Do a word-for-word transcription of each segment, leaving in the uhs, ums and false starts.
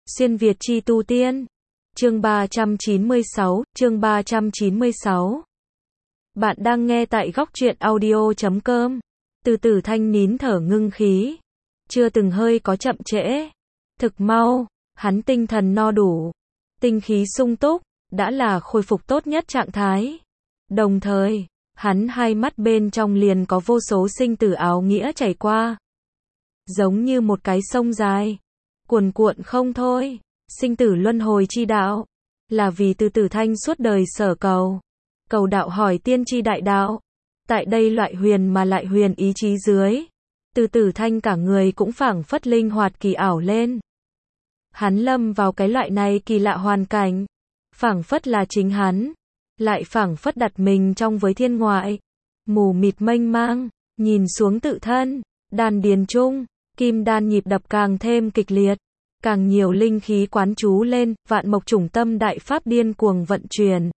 Xuyên Việt chi tu tiên. Chương ba trăm chín mươi sáu, chương ba trăm chín mươi sáu. Bạn đang nghe tại góc truyện audio chấm com. Từ Tử Thanh nín thở ngưng khí. Chưa từng hơi có chậm trễ. Thực mau, hắn tinh thần no đủ. Tinh khí sung túc, đã là khôi phục tốt nhất trạng thái. Đồng thời, hắn hai mắt bên trong liền có vô số sinh tử áo nghĩa chảy qua. Giống như một cái sông dài. Cuồn cuộn không thôi. Sinh tử luân hồi chi đạo. Là vì Từ Tử Thanh suốt đời sở cầu. Cầu đạo hỏi tiên tri đại đạo. Tại đây loại huyền mà lại huyền ý chí dưới. Từ Tử Thanh cả người cũng phảng phất linh hoạt kỳ ảo lên. Hắn lâm vào cái loại này kỳ lạ hoàn cảnh. Phảng phất là chính hắn. Lại phảng phất đặt mình trong với thiên ngoại. Mù mịt mênh mang. Nhìn xuống tự thân. Đan điền trung. Kim đan nhịp đập càng thêm kịch liệt. Càng nhiều linh khí quán chú lên. Vạn mộc chủng tâm đại pháp điên cuồng vận chuyển.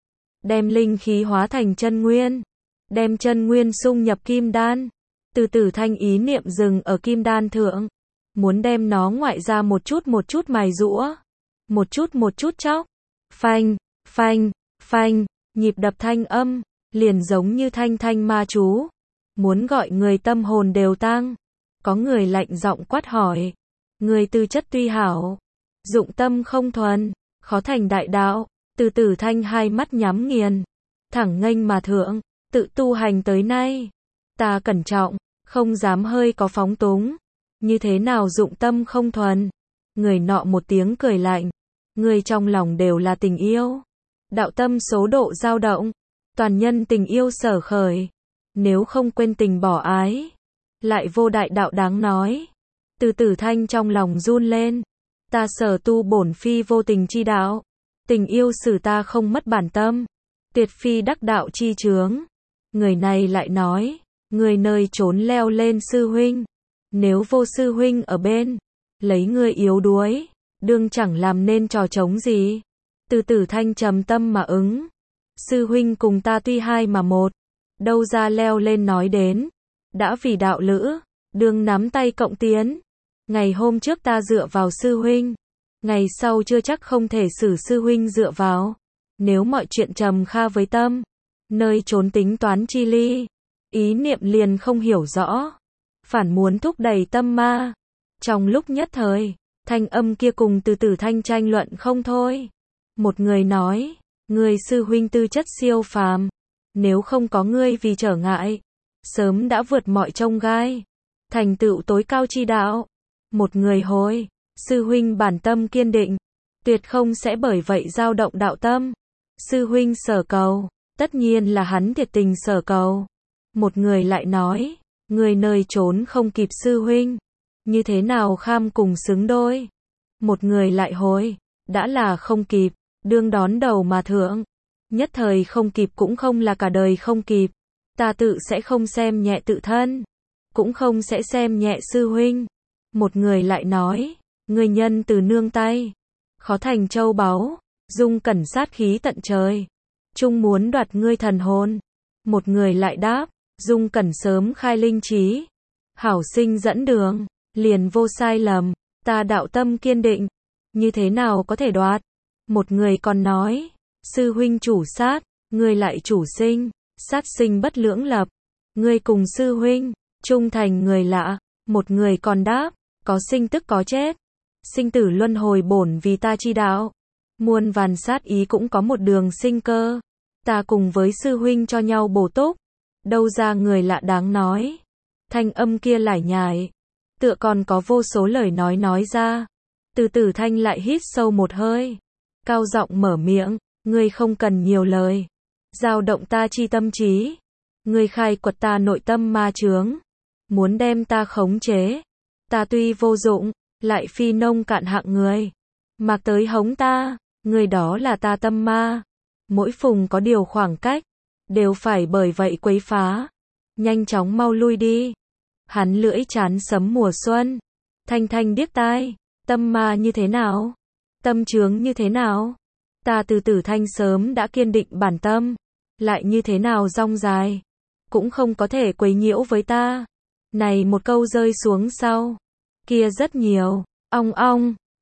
Đem linh khí hóa thành chân nguyên. Đem chân nguyên xung nhập kim đan. Từ Tử Thanh ý niệm dừng ở kim đan thượng. Muốn đem nó ngoại ra một chút một chút mài giũa. Một chút một chút chóc. Phanh, phanh, phanh. Nhịp đập thanh âm. Liền giống như thanh thanh ma chú. Muốn gọi người tâm hồn đều tang. Có người lạnh giọng quát hỏi. Người tư chất tuy hảo. Dụng tâm không thuần. Khó thành đại đạo. Từ Tử Thanh hai mắt nhắm nghiền. Thẳng nghênh mà thượng. Tự tu hành tới nay. Ta cẩn trọng. Không dám hơi có phóng túng. Như thế nào dụng tâm không thuần. Người nọ một tiếng cười lạnh. Người trong lòng đều là tình yêu. Đạo tâm số độ dao động. Toàn nhân tình yêu sở khởi. Nếu không quên tình bỏ ái. Lại vô đại đạo đáng nói. Từ Tử Thanh trong lòng run lên. Ta sở tu bổn phi vô tình chi đạo. Tình yêu xử ta không mất bản tâm. Tuyệt phi đắc đạo chi chướng. Người này lại nói. Người nơi trốn leo lên sư huynh. Nếu vô sư huynh ở bên. Lấy người yếu đuối. Đương chẳng làm nên trò trống gì. Từ Tử Thanh trầm tâm mà ứng. Sư huynh cùng ta tuy hai mà một. Đâu ra leo lên nói đến. Đã vì đạo lữ. Đương nắm tay cộng tiến. Ngày hôm trước ta dựa vào sư huynh. Ngày sau chưa chắc không thể xử sư huynh dựa vào. Nếu mọi chuyện trầm kha với tâm. Nơi trốn tính toán chi ly. Ý niệm liền không hiểu rõ. Phản muốn thúc đẩy tâm ma. Trong lúc nhất thời. Thanh âm kia cùng Từ Tử Thanh tranh luận không thôi. Một người nói. Người sư huynh tư chất siêu phàm. Nếu không có ngươi vì trở ngại. Sớm đã vượt mọi chông gai. Thành tựu tối cao chi đạo. Một người hồi. Sư huynh bản tâm kiên định. Tuyệt không sẽ bởi vậy dao động đạo tâm. Sư huynh sở cầu. Tất nhiên là hắn thiệt tình sở cầu. Một người lại nói. Người nơi trốn không kịp sư huynh. Như thế nào kham cùng xứng đôi. Một người lại hồi. Đã là không kịp. Đương đón đầu mà thượng. Nhất thời không kịp cũng không là cả đời không kịp. Ta tự sẽ không xem nhẹ tự thân. Cũng không sẽ xem nhẹ sư huynh. Một người lại nói. Người nhân từ nương tay. Khó thành châu báu. Dung cẩn sát khí tận trời. Chung muốn đoạt ngươi thần hồn. Một người lại đáp. Dung cẩn sớm khai linh trí. Hảo sinh dẫn đường. Liền vô sai lầm. Ta đạo tâm kiên định. Như thế nào có thể đoạt. Một người còn nói. Sư huynh chủ sát. Ngươi lại chủ sinh. Sát sinh bất lưỡng lập. Ngươi cùng sư huynh. Trung thành người lạ. Một người còn đáp. Có sinh tức có chết. Sinh tử luân hồi bổn vì ta chi đạo. Muôn vàn sát ý cũng có một đường sinh cơ. Ta cùng với sư huynh cho nhau bổ túc. Đâu ra người lạ đáng nói. Thanh âm kia lải nhải. Tựa còn có vô số lời nói nói ra. Từ Tử Thanh lại hít sâu một hơi. Cao giọng mở miệng. Ngươi không cần nhiều lời. Dao động ta chi tâm trí. Ngươi khai quật ta nội tâm ma chướng. Muốn đem ta khống chế. Ta tuy vô dụng. Lại phi nông cạn hạng người. Mạc tới hống ta. Người đó là ta tâm ma. Mỗi phùng có điều khoảng cách. Đều phải bởi vậy quấy phá. Nhanh chóng mau lui đi. Hắn lưỡi chán sấm mùa xuân. Thanh thanh điếc tai. Tâm ma như thế nào? Tâm chướng như thế nào? Ta Từ Tử Thanh sớm đã kiên định bản tâm. Lại như thế nào rong dài. Cũng không có thể quấy nhiễu với ta. Này một câu rơi xuống sau. Kia rất nhiều. Ong ong.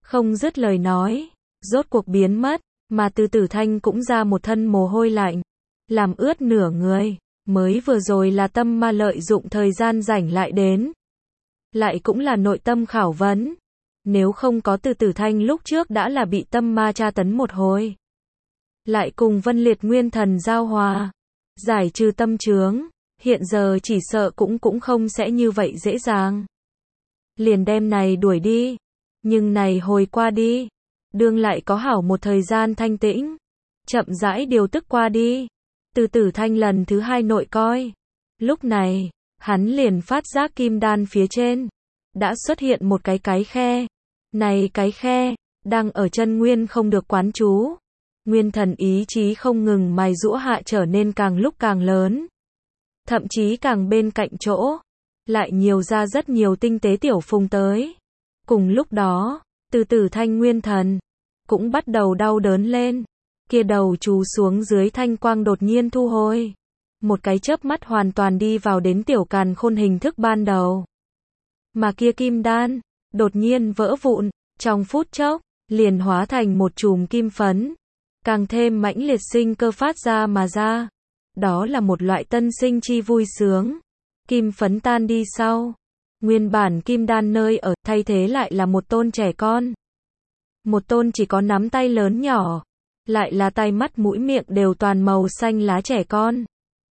Không dứt lời nói, rốt cuộc biến mất, mà Từ Tử Thanh cũng ra một thân mồ hôi lạnh, làm ướt nửa người. Mới vừa rồi là tâm ma lợi dụng thời gian rảnh lại đến. Lại cũng là nội tâm khảo vấn. Nếu không có Từ Tử Thanh lúc trước đã là bị tâm ma tra tấn một hồi. Lại cùng Vân Liệt Nguyên Thần giao hòa, giải trừ tâm chướng, hiện giờ chỉ sợ cũng cũng không sẽ như vậy dễ dàng. Liền đem này đuổi đi, nhưng này hồi qua đi, đương lại có hảo một thời gian thanh tĩnh, chậm rãi điều tức qua đi. Từ Tử Thanh lần thứ hai nội coi, lúc này, hắn liền phát giác kim đan phía trên, đã xuất hiện một cái cái khe, này cái khe, đang ở chân nguyên không được quán chú. Nguyên thần ý chí không ngừng mài giũa hạ trở nên càng lúc càng lớn. Thậm chí càng bên cạnh chỗ, lại nhiều ra rất nhiều tinh tế tiểu phùng tới. Cùng lúc đó, Từ Tử Thanh nguyên thần, cũng bắt đầu đau đớn lên. Kia đầu chú xuống dưới thanh quang đột nhiên thu hồi. Một cái chớp mắt hoàn toàn đi vào đến tiểu càn khôn hình thức ban đầu. Mà kia kim đan, đột nhiên vỡ vụn, trong phút chốc, liền hóa thành một chùm kim phấn. Càng thêm mãnh liệt sinh cơ phát ra mà ra. Đó là một loại tân sinh chi vui sướng. Kim phấn tan đi sau. Nguyên bản kim đan nơi ở, thay thế lại là một tôn trẻ con. Một tôn chỉ có nắm tay lớn nhỏ. Lại là tai mắt mũi miệng đều toàn màu xanh lá trẻ con.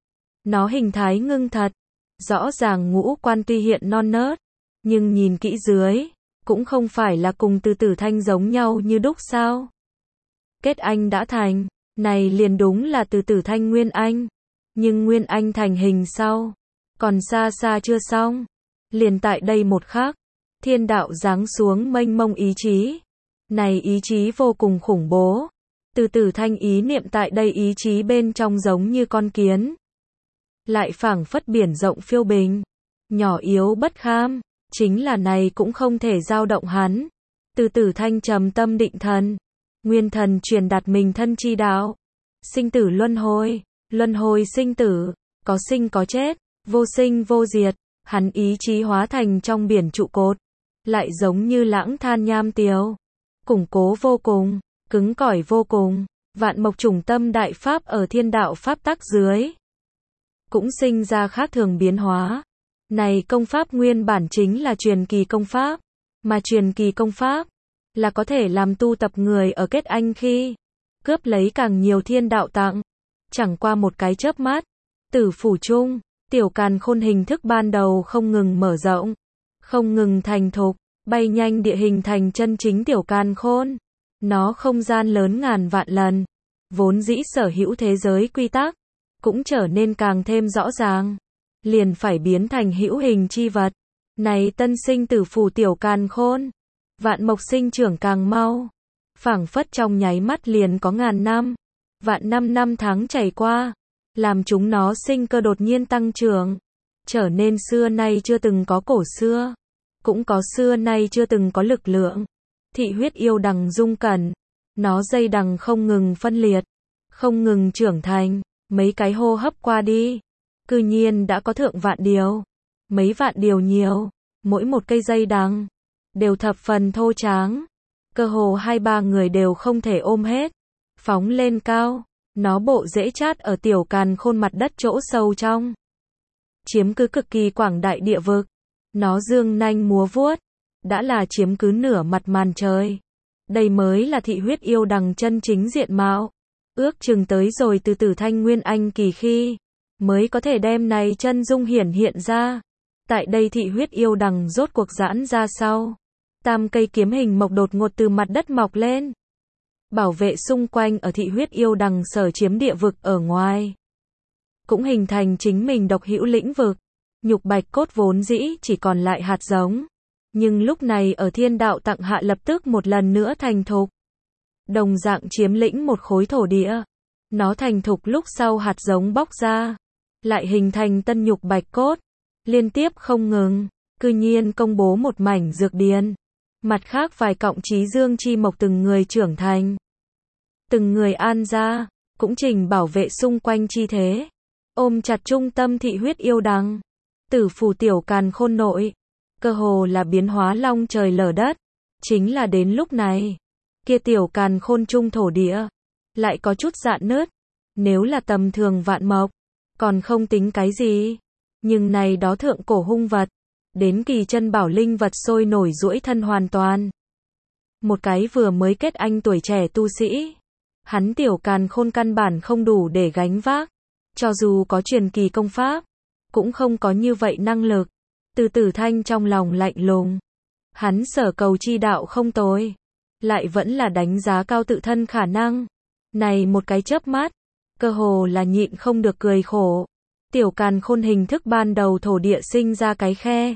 Nó hình thái ngưng thật. Rõ ràng ngũ quan tuy hiện non nớt. Nhưng nhìn kỹ dưới, cũng không phải là cùng Từ Tử Thanh giống nhau như đúc sao. Kết anh đã thành, này liền đúng là Từ Tử Thanh Nguyên Anh. Nhưng Nguyên Anh thành hình sau, còn xa xa chưa xong. Liền tại đây một khắc, thiên đạo giáng xuống mênh mông ý chí. Này ý chí vô cùng khủng bố. Từ Tử Thanh ý niệm tại đây ý chí bên trong giống như con kiến. Lại phảng phất biển rộng phiêu bình. Nhỏ yếu bất kham, chính là này cũng không thể dao động hắn. Từ Tử Thanh trầm tâm định thần. Nguyên thần truyền đạt mình thân chi đạo. Sinh tử luân hồi, luân hồi sinh tử, có sinh có chết, vô sinh vô diệt. Hắn ý chí hóa thành trong biển trụ cột, lại giống như lãng than nham tiếu, củng cố vô cùng, cứng cỏi vô cùng. Vạn mộc trùng tâm đại pháp ở thiên đạo pháp tắc dưới, cũng sinh ra khác thường biến hóa. Này công pháp nguyên bản chính là truyền kỳ công pháp, mà truyền kỳ công pháp là có thể làm tu tập người ở kết anh khi cướp lấy càng nhiều thiên đạo tặng. Chẳng qua một cái chớp mắt, tử phủ chung, tiểu càn khôn hình thức ban đầu không ngừng mở rộng, không ngừng thành thục, bay nhanh địa hình thành chân chính tiểu càn khôn. Nó không gian lớn ngàn vạn lần, vốn dĩ sở hữu thế giới quy tắc, cũng trở nên càng thêm rõ ràng, liền phải biến thành hữu hình chi vật. Này tân sinh tử phủ tiểu càn khôn, vạn mộc sinh trưởng càng mau, phảng phất trong nháy mắt liền có ngàn năm, vạn năm năm tháng chảy qua, làm chúng nó sinh cơ đột nhiên tăng trưởng, trở nên xưa nay chưa từng có cổ xưa, cũng có xưa nay chưa từng có lực lượng. Thị huyết yêu đằng dung cẩn, nó dây đằng không ngừng phân liệt, không ngừng trưởng thành, mấy cái hô hấp qua đi, cư nhiên đã có thượng vạn điều, mấy vạn điều nhiều, mỗi một cây dây đằng đều thập phần thô tráng, cơ hồ hai ba người đều không thể ôm hết, phóng lên cao, nó bộ rễ chát ở tiểu càn khôn mặt đất chỗ sâu trong, chiếm cứ cực kỳ quảng đại địa vực, nó dương nanh múa vuốt, đã là chiếm cứ nửa mặt màn trời. Đây mới là thị huyết yêu đằng chân chính diện mạo. Ước chừng tới rồi từ Tử Thanh Nguyên Anh kỳ khi, mới có thể đem này chân dung hiển hiện ra. Tại đây thị huyết yêu đằng rốt cuộc giãn ra sau. Tam cây kiếm hình mộc đột ngột từ mặt đất mọc lên. Bảo vệ xung quanh ở thị huyết yêu đằng sở chiếm địa vực ở ngoài. Cũng hình thành chính mình độc hữu lĩnh vực. Nhục bạch cốt vốn dĩ chỉ còn lại hạt giống. Nhưng lúc này ở thiên đạo tặng hạ lập tức một lần nữa thành thục. Đồng dạng chiếm lĩnh một khối thổ địa. Nó thành thục lúc sau hạt giống bóc ra. Lại hình thành tân nhục bạch cốt. Liên tiếp không ngừng. Cư nhiên công bố một mảnh dược điền. Mặt khác vài cọng trí dương chi mộc từng người trưởng thành. Từng người an ra. Cũng trình bảo vệ xung quanh chi thế. Ôm chặt trung tâm thị huyết yêu đằng. Tử phù tiểu càn khôn nội. Cơ hồ là biến hóa long trời lở đất. Chính là đến lúc này, kia tiểu càn khôn trung thổ địa, lại có chút rạn nứt. Nếu là tầm thường vạn mộc, còn không tính cái gì. Nhưng này đó thượng cổ hung vật, đến kỳ chân bảo linh vật sôi nổi duỗi thân hoàn toàn. Một cái vừa mới kết anh tuổi trẻ tu sĩ, hắn tiểu càn khôn căn bản không đủ để gánh vác. Cho dù có truyền kỳ công pháp, cũng không có như vậy năng lực. Từ Tử Thanh trong lòng lạnh lùng. Hắn sở cầu chi đạo không tồi, lại vẫn là đánh giá cao tự thân khả năng. Này một cái chớp mắt, cơ hồ là nhịn không được cười khổ. Tiểu càn khôn hình thức ban đầu thổ địa sinh ra cái khe.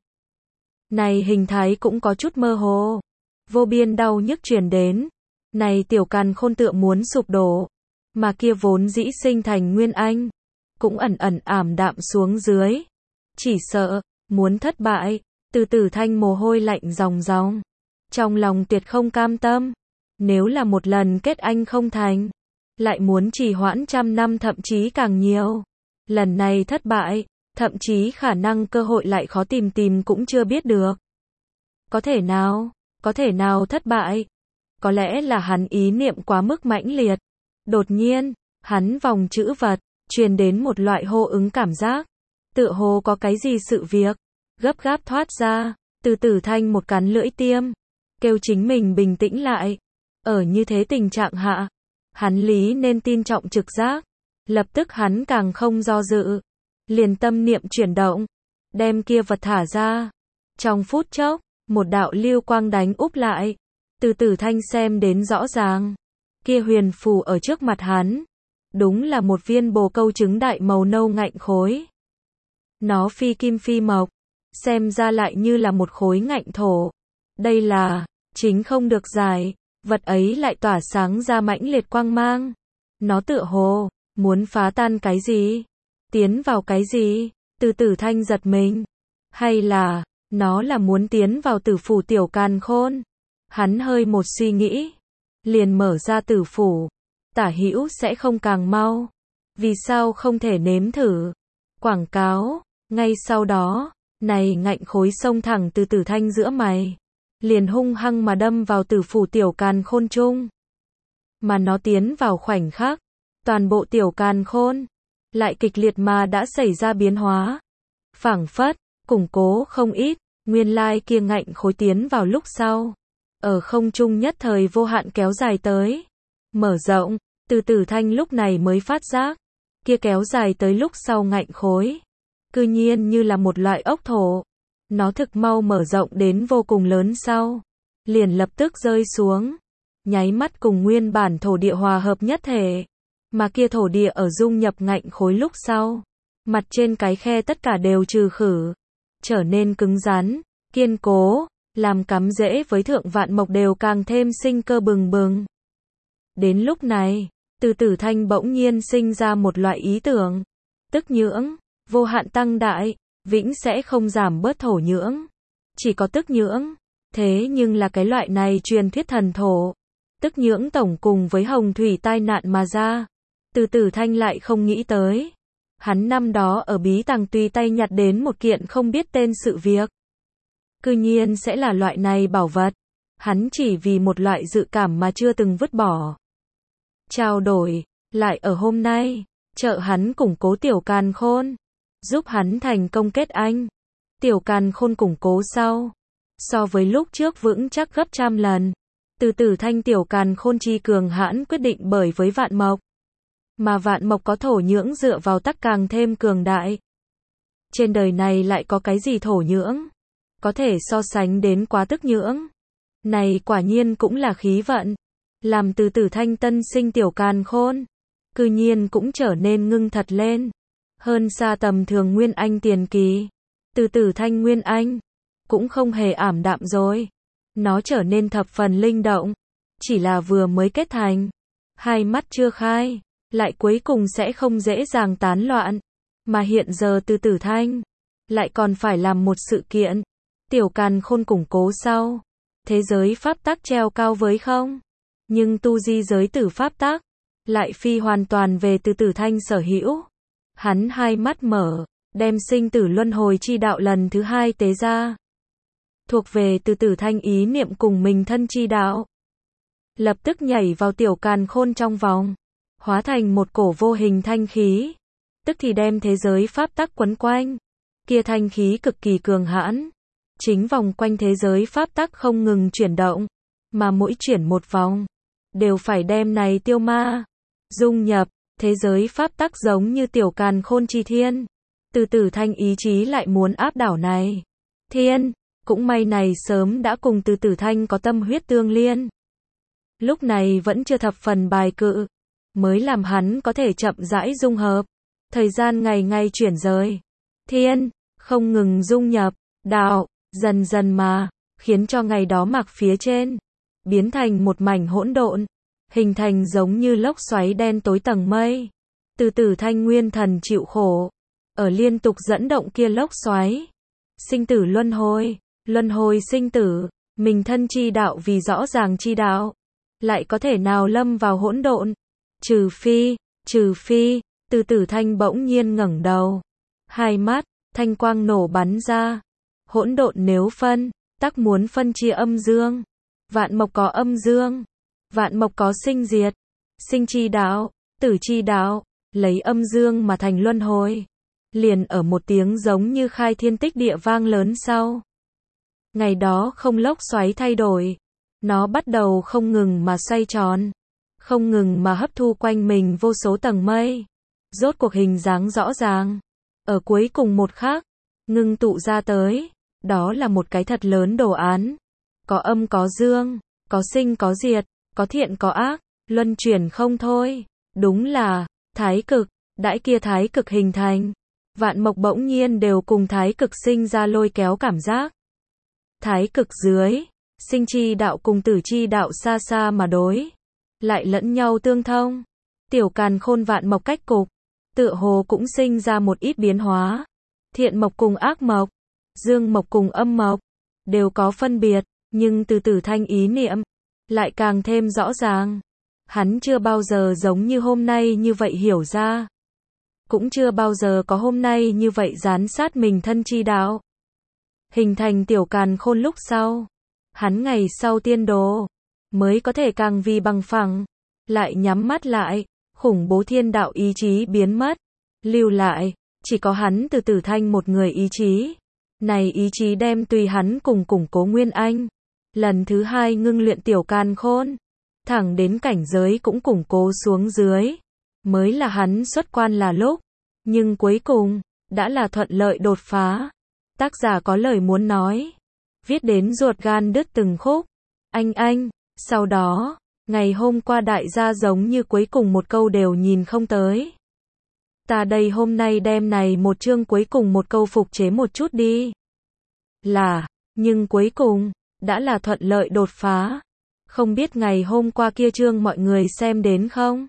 Này hình thái cũng có chút mơ hồ. Vô biên đau nhức truyền đến. Này tiểu càn khôn tựa muốn sụp đổ. Mà kia vốn dĩ sinh thành nguyên anh, cũng ẩn ẩn ảm đạm xuống dưới. Chỉ sợ, muốn thất bại. Từ Tử Thanh mồ hôi lạnh ròng ròng. Trong lòng tuyệt không cam tâm. Nếu là một lần kết anh không thành, lại muốn trì hoãn trăm năm thậm chí càng nhiều. Lần này thất bại, thậm chí khả năng cơ hội lại khó tìm tìm cũng chưa biết được. Có thể nào, có thể nào thất bại? Có lẽ là hắn ý niệm quá mức mãnh liệt. Đột nhiên, hắn vòng chữ vật, truyền đến một loại hô ứng cảm giác. Tựa hồ có cái gì sự việc, gấp gáp thoát ra. Từ Tử Thanh một cắn lưỡi tiêm, kêu chính mình bình tĩnh lại. Ở như thế tình trạng hạ, hắn lý nên tin trọng trực giác. Lập tức hắn càng không do dự, liền tâm niệm chuyển động, đem kia vật thả ra. Trong phút chốc, một đạo lưu quang đánh úp lại. Từ Tử Thanh xem đến rõ ràng, kia huyền phù ở trước mặt hắn, đúng là một viên bồ câu trứng đại màu nâu ngạnh khối. Nó phi kim phi mộc, xem ra lại như là một khối ngạnh thổ. Đây là, chính không được giải, vật ấy lại tỏa sáng ra mãnh liệt quang mang. Nó tựa hồ muốn phá tan cái gì? Tiến vào cái gì? Từ Tử Thanh giật mình. Hay là, nó là muốn tiến vào tử phủ tiểu càn khôn? Hắn hơi một suy nghĩ, liền mở ra tử phủ. Tả hữu sẽ không càng mau. Vì sao không thể nếm thử? Quảng cáo. Ngay sau đó, này ngạnh khối xông thẳng từ Tử Thanh giữa mày, liền hung hăng mà đâm vào tử phủ tiểu càn khôn trung. Mà nó tiến vào khoảnh khắc, toàn bộ tiểu càn khôn lại kịch liệt mà đã xảy ra biến hóa. Phảng phất, củng cố không ít, nguyên lai kia ngạnh khối tiến vào lúc sau, ở không trung nhất thời vô hạn kéo dài tới, mở rộng. Từ Tử Thanh lúc này mới phát giác, kia kéo dài tới lúc sau ngạnh khối, cư nhiên như là một loại ốc thổ. Nó thực mau mở rộng đến vô cùng lớn sau, liền lập tức rơi xuống, nháy mắt cùng nguyên bản thổ địa hòa hợp nhất thể. Mà kia thổ địa ở dung nhập ngạnh khối lúc sau, mặt trên cái khe tất cả đều trừ khử, trở nên cứng rắn, kiên cố, làm cắm rễ với thượng vạn mộc đều càng thêm sinh cơ bừng bừng. Đến lúc này, Từ Tử Thanh bỗng nhiên sinh ra một loại ý tưởng, tức nhưỡng, vô hạn tăng đại, vĩnh sẽ không giảm bớt thổ nhưỡng, chỉ có tức nhưỡng. Thế nhưng là cái loại này truyền thuyết thần thổ, tức nhưỡng tổng cùng với hồng thủy tai nạn mà ra. Từ Tử Thanh lại không nghĩ tới, hắn năm đó ở bí tàng tùy tay nhặt đến một kiện không biết tên sự việc, cư nhiên sẽ là loại này bảo vật. Hắn chỉ vì một loại dự cảm mà chưa từng vứt bỏ. Trao đổi, lại ở hôm nay, trợ hắn củng cố tiểu càn khôn, giúp hắn thành công kết anh. Tiểu càn khôn củng cố sau, so với lúc trước vững chắc gấp trăm lần. Từ Tử Thanh tiểu càn khôn chi cường hãn quyết định bởi với vạn mộc, mà vạn mộc có thổ nhưỡng dựa vào tắc càng thêm cường đại. Trên đời này lại có cái gì thổ nhưỡng có thể so sánh đến quá tức nhưỡng? Này quả nhiên cũng là khí vận, làm Từ Tử Thanh tân sinh tiểu càn khôn, cư nhiên cũng trở nên ngưng thật lên, hơn xa tầm thường nguyên anh tiền kỳ. Từ Tử Thanh nguyên anh cũng không hề ảm đạm rồi, nó trở nên thập phần linh động, chỉ là vừa mới kết thành, hai mắt chưa khai, lại cuối cùng sẽ không dễ dàng tán loạn. Mà hiện giờ Từ Tử Thanh lại còn phải làm một sự kiện, tiểu càn khôn củng cố sau, thế giới pháp tắc treo cao với không, nhưng tu di giới tử pháp tắc lại phi hoàn toàn về Từ Tử Thanh sở hữu. Hắn hai mắt mở, đem sinh tử luân hồi chi đạo lần thứ hai tế ra. thuộc về từ tử thanh ý niệm cùng mình thân chi đạo. Lập tức nhảy vào tiểu càn khôn trong vòng, hóa thành một cổ vô hình thanh khí, tức thì đem thế giới pháp tắc quấn quanh. Kia thanh khí cực kỳ cường hãn, chính vòng quanh thế giới pháp tắc không ngừng chuyển động, mà mỗi chuyển một vòng, đều phải đem này tiêu ma, dung nhập, thế giới pháp tắc giống như tiểu càn khôn chi thiên. Từ tử thanh ý chí lại muốn áp đảo này thiên, cũng may này sớm đã cùng từ tử thanh có tâm huyết tương liên. Lúc này vẫn chưa thập phần bài cự, mới làm hắn có thể chậm rãi dung hợp. Thời gian ngày ngày chuyển rời, thiên, không ngừng dung nhập, đạo, dần dần mà, khiến cho ngày đó mạc phía trên, biến thành một mảnh hỗn độn, hình thành giống như lốc xoáy đen tối tầng mây. Từ tử thanh nguyên thần chịu khổ, ở liên tục dẫn động kia lốc xoáy. Sinh tử luân hồi, luân hồi sinh tử, mình thân chi đạo vì rõ ràng chi đạo, lại có thể nào lâm vào hỗn độn? Trừ phi, trừ phi, từ tử thanh bỗng nhiên ngẩng đầu. Hai mắt, thanh quang nổ bắn ra. Hỗn độn nếu phân, tắc muốn phân chia âm dương. Vạn mộc có âm dương, vạn mộc có sinh diệt. Sinh chi đạo, tử chi đạo, lấy âm dương mà thành luân hồi. Liền ở một tiếng giống như khai thiên tích địa vang lớn sau. Ngày đó không lốc xoáy thay đổi, nó bắt đầu không ngừng mà xoay tròn, không ngừng mà hấp thu quanh mình vô số tầng mây. Rốt cuộc hình dáng rõ ràng, ở cuối cùng một khắc, ngưng tụ ra tới, đó là một cái thật lớn đồ án. Có âm có dương, có sinh có diệt, có thiện có ác, luân chuyển không thôi. Đúng là, thái cực, đãi kia thái cực hình thành. Vạn mộc bỗng nhiên đều cùng thái cực sinh ra lôi kéo cảm giác. Thái cực dưới, sinh chi đạo cùng tử chi đạo xa xa mà đối, lại lẫn nhau tương thông. Tiểu càn khôn vạn mộc cách cục, tựa hồ cũng sinh ra một ít biến hóa. Thiện mộc cùng ác mộc, dương mộc cùng âm mộc, đều có phân biệt, nhưng từ tử thanh ý niệm, lại càng thêm rõ ràng. Hắn chưa bao giờ giống như hôm nay như vậy hiểu ra. Cũng chưa bao giờ có hôm nay như vậy gián sát mình thân chi đạo. Hình thành tiểu càn khôn lúc sau, hắn ngày sau tiên đồ, mới có thể càng vì bằng phẳng, lại nhắm mắt lại, khủng bố thiên đạo ý chí biến mất, lưu lại, chỉ có hắn từ tử thanh một người ý chí. Này ý chí đem tùy hắn cùng củng cố nguyên anh, lần thứ hai ngưng luyện tiểu càn khôn, thẳng đến cảnh giới cũng củng cố xuống dưới, mới là hắn xuất quan là lúc, nhưng cuối cùng, đã là thuận lợi đột phá. Tác giả có lời muốn nói, viết đến ruột gan đứt từng khúc. Anh anh, sau đó, ngày hôm qua đại gia giống như cuối cùng một câu đều nhìn không tới. Ta đây hôm nay đem này một chương cuối cùng một câu phục chế một chút đi. Là, nhưng cuối cùng, đã là thuận lợi đột phá. Không biết ngày hôm qua kia chương mọi người xem đến không?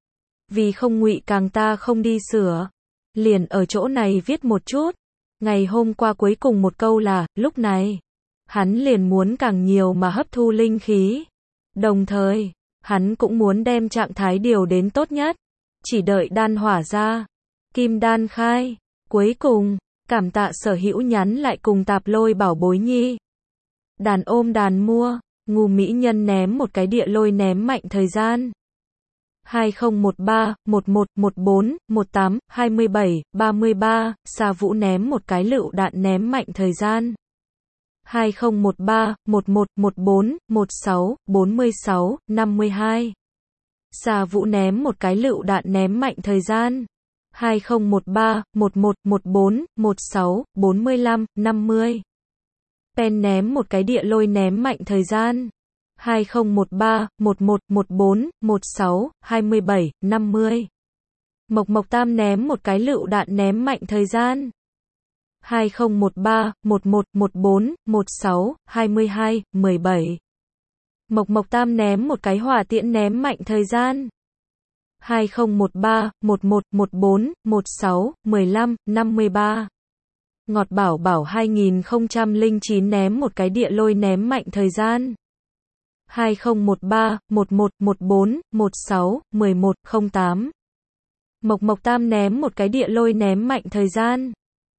Vì không ngụy càng ta không đi sửa, liền ở chỗ này viết một chút. Ngày hôm qua cuối cùng một câu là, lúc này, hắn liền muốn càng nhiều mà hấp thu linh khí. Đồng thời, hắn cũng muốn đem trạng thái điều đến tốt nhất. Chỉ đợi đan hỏa ra, kim đan khai. Cuối cùng, cảm tạ sở hữu nhắn lại cùng tạp lôi bảo bối nhi. Đàn ôm đàn mua, ngu mỹ nhân ném một cái địa lôi ném mạnh thời gian. hai không một ba, một một, một bốn, một tám, hai mươi bảy, ba mươi ba, Sa Vũ ném một cái lựu đạn ném mạnh thời gian. hai không một ba, một một, một bốn, một sáu, bốn mươi sáu, năm mươi hai. Sa Vũ ném một cái lựu đạn ném mạnh thời gian. hai không một ba, một một, một bốn, một sáu, bốn mươi lăm, năm mươi. Pen ném một cái địa lôi ném mạnh thời gian. hai không một ba, một một, một bốn, một sáu, hai mươi bảy, năm mươi. Mộc Mộc Tam ném một cái lựu đạn ném mạnh thời gian. hai không một ba, một một, một bốn, một sáu, hai mươi hai, mười bảy. Mộc Mộc Tam ném một cái hỏa tiễn ném mạnh thời gian. hai không một ba, một một, một bốn, một sáu, mười lăm, năm mươi ba. Ngọt Bảo Bảo hai không không chín ném một cái địa lôi ném mạnh thời gian. hai không một ba, một một, một bốn, một sáu, mười một, không tám. Mộc Mộc Tam ném một cái địa lôi ném mạnh thời gian.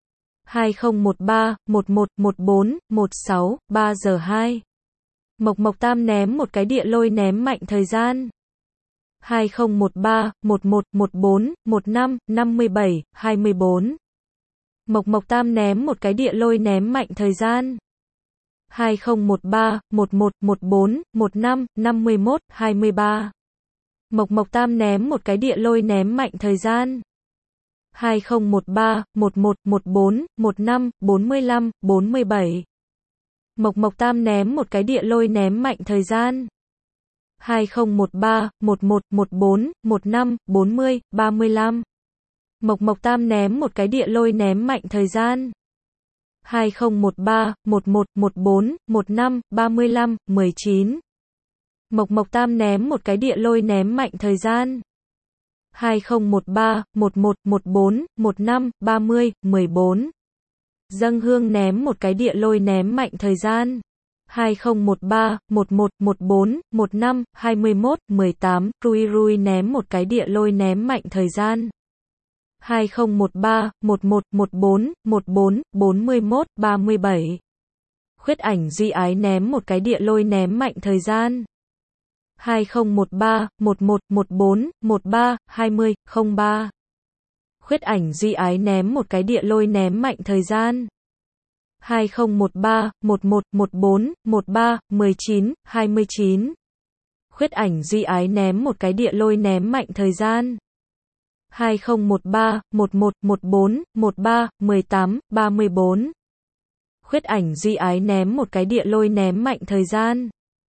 hai không một ba, một một một bốn, một sáu, ba giờ hai. Mộc Mộc Tam ném một cái địa lôi ném mạnh thời gian. hai không một ba, một một một bốn, một năm, năm mươi bảy, hai mươi bốn. Mộc Mộc Tam ném một cái địa lôi ném mạnh thời gian. hai không một ba, một một một bốn, một năm, năm mươi mốt, hai mươi ba. Mộc Mộc Tam ném một cái địa lôi ném mạnh thời gian. hai không một ba, một một một bốn, một năm, bốn mươi lăm, bốn mươi bảy. Mộc Mộc Tam ném một cái địa lôi ném mạnh thời gian. hai không một ba, một một một bốn, một năm, bốn mươi, ba mươi lăm. Mộc Mộc Tam ném một cái địa lôi ném mạnh thời gian. hai không một ba, một một một bốn, một năm, ba mươi lăm, mười chín. Mộc Mộc Tam ném một cái địa lôi ném mạnh thời gian. hai không một ba, một một một bốn, một năm, ba mươi, mười bốn. Dâng Hương ném một cái địa lôi ném mạnh thời gian. hai không một ba, một một một bốn, một năm, hai mươi mốt, mười tám. Rui Rui ném một cái địa lôi ném mạnh thời gian. hai không một ba, một một một bốn, một bốn, bốn mươi mốt, ba mươi bảy. Khuyết Ảnh Duy Ái ném một cái địa lôi ném mạnh thời gian. hai không một ba, một một một bốn, một ba, hai mươi, không ba. Khuyết Ảnh Duy Ái ném một cái địa lôi ném mạnh thời gian. hai không một ba, một một một bốn, một ba, mười chín, hai mươi chín. Khuyết Ảnh Duy Ái ném một cái địa lôi ném mạnh thời gian. hai không một ba, một một một bốn, một ba, mười tám, ba mươi bốn. Khuyết Ảnh Duy Ái ném một cái địa lôi ném mạnh thời gian.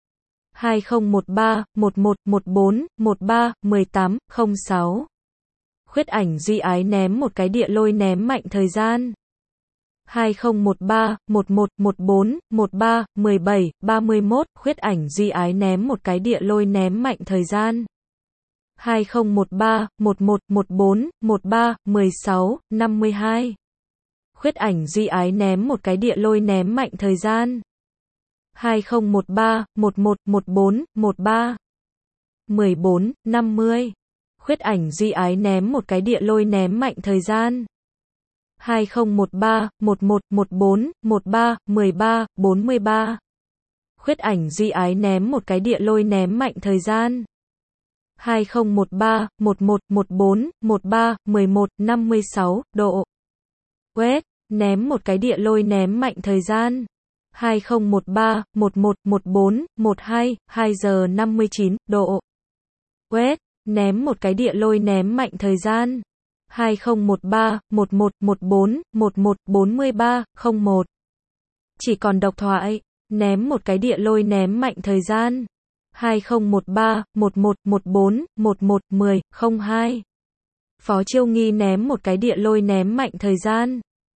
hai không một ba, một một một bốn, một ba, mười tám, không sáu. Khuyết Ảnh Duy Ái ném một cái địa lôi ném mạnh thời gian. hai không một ba, một một một bốn, một ba, mười bảy, ba mươi mốt. Khuyết Ảnh Duy Ái ném một cái địa lôi ném mạnh thời gian. hai không một ba, một một một bốn, một ba, mười sáu, năm mươi hai. Khuyết Ảnh Duy Ái ném một cái địa lôi ném mạnh thời gian. hai không một ba, một một một bốn, một ba, mười bốn, năm mươi. Khuyết Ảnh Duy Ái ném một cái địa lôi ném mạnh thời gian. hai không một ba, một một một bốn, một ba, mười ba, bốn mươi ba. Khuyết Ảnh Duy Ái ném một cái địa lôi ném mạnh thời gian. hai không một ba, một một một bốn, một ba, mười một, năm mươi sáu, độ. Quét, ném một cái địa lôi ném mạnh thời gian. hai không một ba, một một một bốn, một hai, hai giờ năm mươi chín, độ. Quét, ném một cái địa lôi ném mạnh thời gian. hai không một ba, một một một bốn, một một, bốn mươi ba, không một. Chỉ còn độc thoại, ném một cái địa lôi ném mạnh thời gian. hai không một ba, một một một bốn, một một, mười, không hai. Phó Chiêu Nghi ném một cái địa lôi ném mạnh thời gian.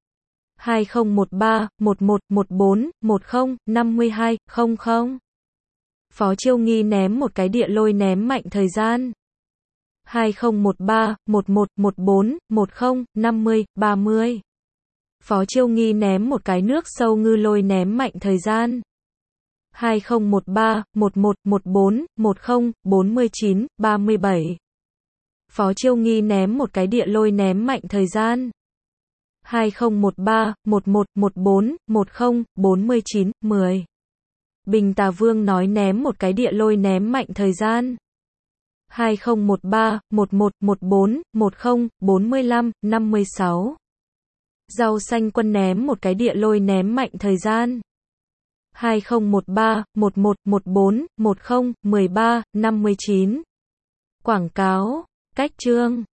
hai không một ba, một một một bốn, một không, năm mươi hai, không không. Phó Chiêu Nghi ném một cái địa lôi ném mạnh thời gian. hai không một ba, một một một bốn, một không, năm mươi, ba mươi. Phó Chiêu Nghi ném một cái nước sâu ngư lôi ném mạnh thời gian. hai không một ba, một một một bốn, một không, bốn mươi chín, ba mươi bảy. Phó Chiêu Nghi ném một cái địa lôi ném mạnh thời gian. hai không một ba, một một một bốn, một không, bốn mươi chín, mười. Bình Tà Vương nói ném một cái địa lôi ném mạnh thời gian. hai không một ba, một một một bốn, một không, bốn mươi lăm, năm mươi sáu. Rau Xanh Quân ném một cái địa lôi ném mạnh thời gian. hai không một ba, một một một bốn, một không, mười ba, năm mươi chín. Quảng cáo, cách chương